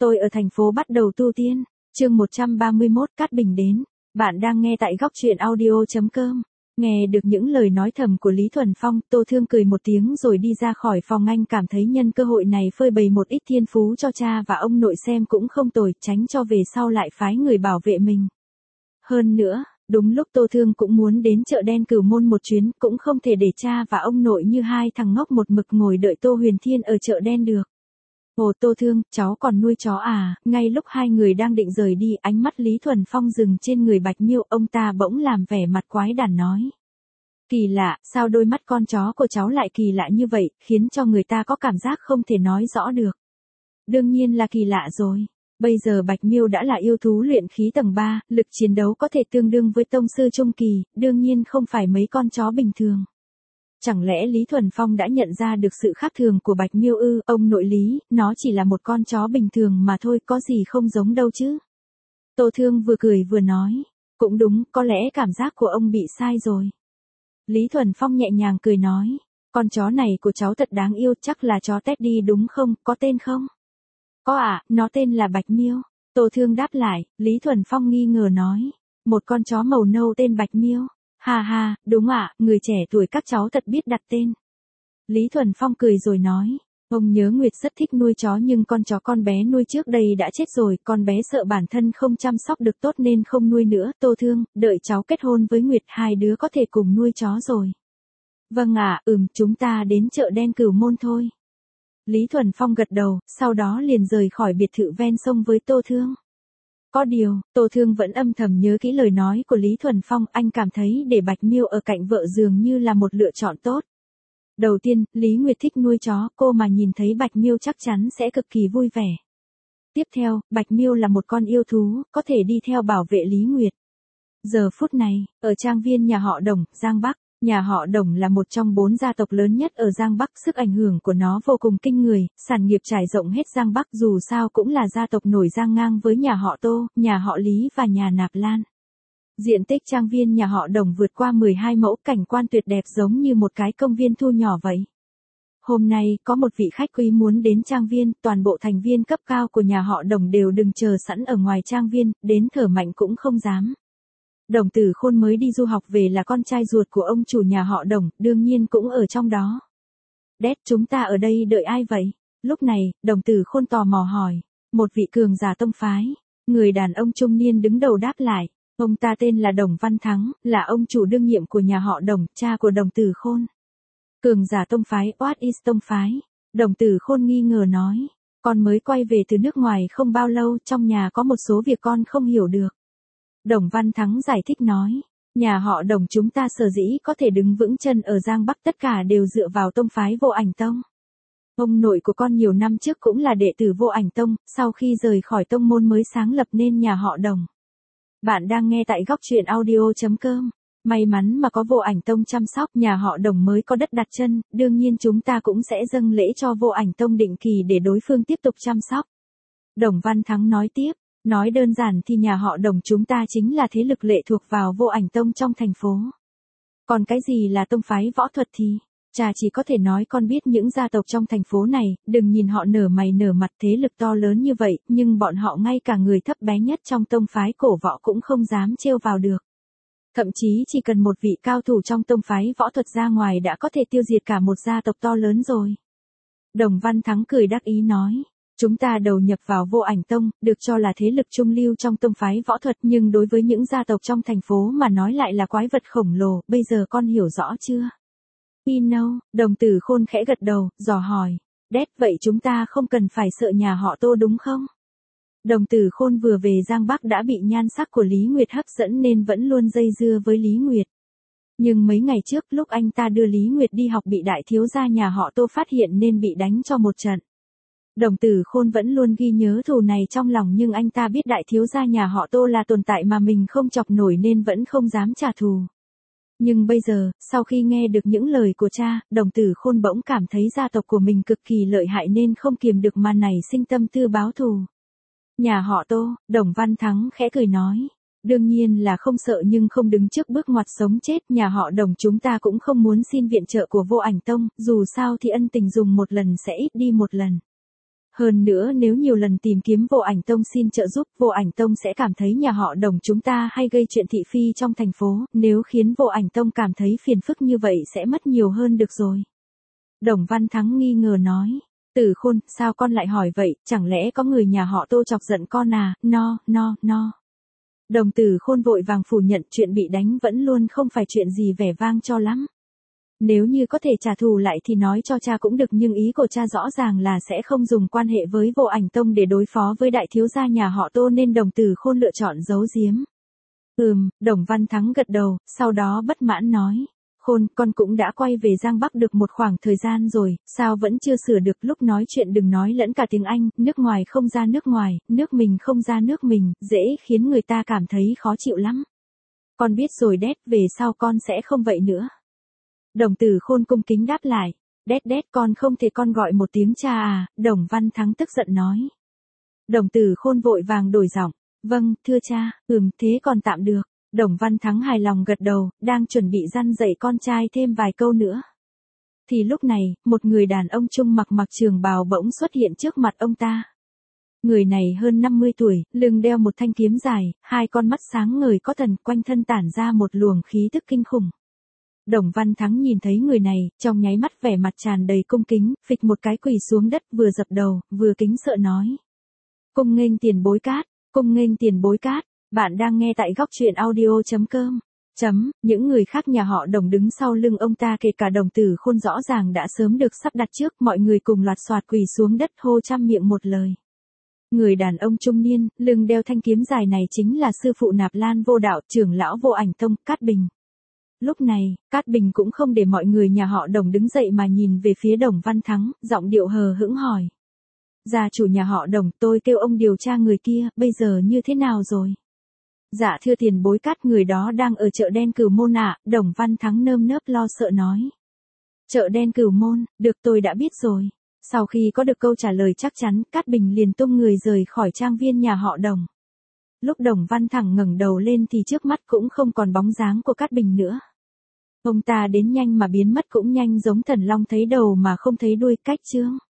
Tôi ở thành phố bắt đầu tu tiên. Chương 131 Cát Bình đến. Bạn đang nghe tại góc truyện audio.com. Nghe được những lời nói thầm của Lý Thuần Phong, Tô Thương cười một tiếng rồi đi ra khỏi phòng. Anh cảm thấy nhân cơ hội này phơi bày một ít thiên phú cho cha và ông nội xem cũng không tồi, tránh cho về sau lại phái người bảo vệ mình. Hơn nữa, đúng lúc Tô Thương cũng muốn đến chợ đen Cửu Môn một chuyến, cũng không thể để cha và ông nội như hai thằng ngốc một mực ngồi đợi Tô Huyền Thiên ở chợ đen được. Ồ Tô Thương, cháu còn nuôi chó à? Ngay lúc hai người đang định rời đi, ánh mắt Lý Thuần Phong dừng trên người Bạch Miêu, ông ta bỗng làm vẻ mặt quái đản nói. Kỳ lạ, sao đôi mắt con chó của cháu lại kỳ lạ như vậy, khiến cho người ta có cảm giác không thể nói rõ được. Đương nhiên là kỳ lạ rồi. Bây giờ Bạch Miêu đã là yêu thú luyện khí tầng 3, lực chiến đấu có thể tương đương với tông sư trung kỳ, đương nhiên không phải mấy con chó bình thường. Chẳng lẽ Lý Thuần Phong đã nhận ra được sự khác thường của Bạch Miêu ư? Ông nội Lý, nó chỉ là một con chó bình thường mà thôi, có gì không giống đâu chứ. Tô Thương vừa cười vừa nói, cũng đúng, có lẽ cảm giác của ông bị sai rồi. Lý Thuần Phong nhẹ nhàng cười nói, con chó này của cháu thật đáng yêu, chắc là chó Teddy đúng không, có tên không? Có ạ, nó tên là Bạch Miêu. Tô Thương đáp lại. Lý Thuần Phong nghi ngờ nói, một con chó màu nâu tên Bạch Miêu. Ha ha, đúng ạ, người trẻ tuổi các cháu thật biết đặt tên. Lý Thuần Phong cười rồi nói, ông nhớ Nguyệt rất thích nuôi chó nhưng con chó con bé nuôi trước đây đã chết rồi, con bé sợ bản thân không chăm sóc được tốt nên không nuôi nữa. Tô Thương, đợi cháu kết hôn với Nguyệt hai đứa có thể cùng nuôi chó rồi. Vâng ạ, chúng ta đến chợ đen Cửu Môn thôi. Lý Thuần Phong gật đầu, sau đó liền rời khỏi biệt thự ven sông với Tô Thương. Có điều, Tô Thương vẫn âm thầm nhớ kỹ lời nói của Lý Thuần Phong, anh cảm thấy để Bạch Miêu ở cạnh vợ dường như là một lựa chọn tốt. Đầu tiên, Lý Nguyệt thích nuôi chó, cô mà nhìn thấy Bạch Miêu chắc chắn sẽ cực kỳ vui vẻ. Tiếp theo, Bạch Miêu là một con yêu thú, có thể đi theo bảo vệ Lý Nguyệt. Giờ phút này, ở trang viên nhà họ Đồng, Giang Bắc, nhà họ Đồng là một trong 4 gia tộc lớn nhất ở Giang Bắc, sức ảnh hưởng của nó vô cùng kinh người, sản nghiệp trải rộng hết Giang Bắc, dù sao cũng là gia tộc nổi giang ngang với nhà họ Tô, nhà họ Lý và nhà Nạp Lan. Diện tích trang viên nhà họ Đồng vượt qua 12 mẫu, cảnh quan tuyệt đẹp giống như một cái công viên thu nhỏ vậy. Hôm nay, có một vị khách quý muốn đến trang viên, toàn bộ thành viên cấp cao của nhà họ Đồng đều đừng chờ sẵn ở ngoài trang viên, đến thở mạnh cũng không dám. Đồng Tử Khôn mới đi du học về là con trai ruột của ông chủ nhà họ Đồng, đương nhiên cũng ở trong đó. Đét, chúng ta ở đây đợi ai vậy? Lúc này, Đồng Tử Khôn tò mò hỏi. Một vị cường giả tông phái. Người đàn ông trung niên đứng đầu đáp lại. Ông ta tên là Đồng Văn Thắng, là ông chủ đương nhiệm của nhà họ Đồng, cha của Đồng Tử Khôn. Cường giả tông phái, what is tông phái? Đồng Tử Khôn nghi ngờ nói. Con mới quay về từ nước ngoài không bao lâu, trong nhà có một số việc con không hiểu được. Đồng Văn Thắng giải thích nói, nhà họ Đồng chúng ta sở dĩ có thể đứng vững chân ở Giang Bắc tất cả đều dựa vào tông phái Vô Ảnh Tông. Ông nội của con nhiều năm trước cũng là đệ tử Vô Ảnh Tông, sau khi rời khỏi tông môn mới sáng lập nên nhà họ Đồng. Bạn đang nghe tại góc truyện audio.com. May mắn mà có Vô Ảnh Tông chăm sóc, nhà họ Đồng mới có đất đặt chân, đương nhiên chúng ta cũng sẽ dâng lễ cho Vô Ảnh Tông định kỳ để đối phương tiếp tục chăm sóc. Đồng Văn Thắng nói tiếp. Nói đơn giản thì nhà họ Đồng chúng ta chính là thế lực lệ thuộc vào Vô Ảnh Tông trong thành phố. Còn cái gì là tông phái võ thuật thì, cha chỉ có thể nói con biết những gia tộc trong thành phố này, đừng nhìn họ nở mày nở mặt thế lực to lớn như vậy, nhưng bọn họ ngay cả người thấp bé nhất trong tông phái cổ võ cũng không dám trêu vào được. Thậm chí chỉ cần một vị cao thủ trong tông phái võ thuật ra ngoài đã có thể tiêu diệt cả một gia tộc to lớn rồi. Đồng Văn Thắng cười đắc ý nói. Chúng ta đầu nhập vào Vô Ảnh Tông, được cho là thế lực trung lưu trong tông phái võ thuật nhưng đối với những gia tộc trong thành phố mà nói lại là quái vật khổng lồ, bây giờ con hiểu rõ chưa? Đồng Tử Khôn khẽ gật đầu, dò hỏi. Đét, vậy chúng ta không cần phải sợ nhà họ Tô đúng không? Đồng Tử Khôn vừa về Giang Bắc đã bị nhan sắc của Lý Nguyệt hấp dẫn nên vẫn luôn dây dưa với Lý Nguyệt. Nhưng mấy ngày trước lúc anh ta đưa Lý Nguyệt đi học bị đại thiếu gia nhà họ Tô phát hiện nên bị đánh cho một trận. Đồng Tử Khôn vẫn luôn ghi nhớ thù này trong lòng nhưng anh ta biết đại thiếu gia nhà họ Tô là tồn tại mà mình không chọc nổi nên vẫn không dám trả thù. Nhưng bây giờ, sau khi nghe được những lời của cha, Đồng Tử Khôn bỗng cảm thấy gia tộc của mình cực kỳ lợi hại nên không kiềm được mà nảy sinh tâm tư báo thù. Nhà họ Tô, Đồng Văn Thắng khẽ cười nói. Đương nhiên là không sợ nhưng không đứng trước bước ngoặt sống chết, nhà họ Đồng chúng ta cũng không muốn xin viện trợ của Vô Ảnh Tông, dù sao thì ân tình dùng một lần sẽ ít đi một lần. Hơn nữa nếu nhiều lần tìm kiếm Vô Ảnh Tông xin trợ giúp, Vô Ảnh Tông sẽ cảm thấy nhà họ Đồng chúng ta hay gây chuyện thị phi trong thành phố, nếu khiến Vô Ảnh Tông cảm thấy phiền phức như vậy sẽ mất nhiều hơn được rồi. Đồng Văn Thắng nghi ngờ nói. Tử Khôn, sao con lại hỏi vậy, chẳng lẽ có người nhà họ Tô chọc giận con à, no. Đồng Tử Khôn vội vàng phủ nhận chuyện bị đánh vẫn luôn không phải chuyện gì vẻ vang cho lắm. Nếu như có thể trả thù lại thì nói cho cha cũng được, nhưng ý của cha rõ ràng là sẽ không dùng quan hệ với Vô Ảnh Tông để đối phó với đại thiếu gia nhà họ Tô nên Đồng Tử Khôn lựa chọn giấu giếm. Đồng Văn Thắng gật đầu, sau đó bất mãn nói. Khôn, con cũng đã quay về Giang Bắc được một khoảng thời gian rồi, sao vẫn chưa sửa được, lúc nói chuyện đừng nói lẫn cả tiếng Anh, nước ngoài không ra nước ngoài, nước mình không ra nước mình, dễ khiến người ta cảm thấy khó chịu lắm. Con biết rồi đét, về sau con sẽ không vậy nữa. Đồng Tử Khôn cung kính đáp lại. Đét, con không thể con gọi một tiếng cha à, Đồng Văn Thắng tức giận nói. Đồng Tử Khôn vội vàng đổi giọng. Vâng, thưa cha, thế còn tạm được. Đồng Văn Thắng hài lòng gật đầu, đang chuẩn bị răn dạy con trai thêm vài câu nữa. Thì lúc này, một người đàn ông trung mặc trường bào bỗng xuất hiện trước mặt ông ta. Người này hơn 50 tuổi, lưng đeo một thanh kiếm dài, hai con mắt sáng ngời có thần, quanh thân tản ra một luồng khí tức kinh khủng. Đồng Văn Thắng nhìn thấy người này, trong nháy mắt vẻ mặt tràn đầy cung kính, phịch một cái quỳ xuống đất, vừa dập đầu, vừa kính sợ nói. Cung nghênh tiền bối Cát, cung nghênh tiền bối Cát. Bạn đang nghe tại góc truyện audio.com. Những người khác nhà họ Đồng đứng sau lưng ông ta kể cả Đồng Tử Khôn rõ ràng đã sớm được sắp đặt trước, mọi người cùng loạt soạt quỳ xuống đất hô trăm miệng một lời. Người đàn ông trung niên, lưng đeo thanh kiếm dài này chính là sư phụ Nạp Lan Vô Đạo, trưởng lão Vô Ảnh Tông, Cát Bình. Lúc này, Cát Bình cũng không để mọi người nhà họ Đồng đứng dậy mà nhìn về phía Đồng Văn Thắng, giọng điệu hờ hững hỏi. Gia chủ nhà họ Đồng, tôi kêu ông điều tra người kia, bây giờ như thế nào rồi? Dạ thưa tiền bối Cát, người đó đang ở chợ đen Cửu Môn ạ, Đồng Văn Thắng nơm nớp lo sợ nói. Chợ đen Cửu Môn, được tôi đã biết rồi. Sau khi có được câu trả lời chắc chắn, Cát Bình liền tung người rời khỏi trang viên nhà họ Đồng. Lúc Đồng Văn Thắng ngẩng đầu lên thì trước mắt cũng không còn bóng dáng của Cát Bình nữa. Ông ta đến nhanh mà biến mất cũng nhanh, giống thần long thấy đầu mà không thấy đuôi, cách chương.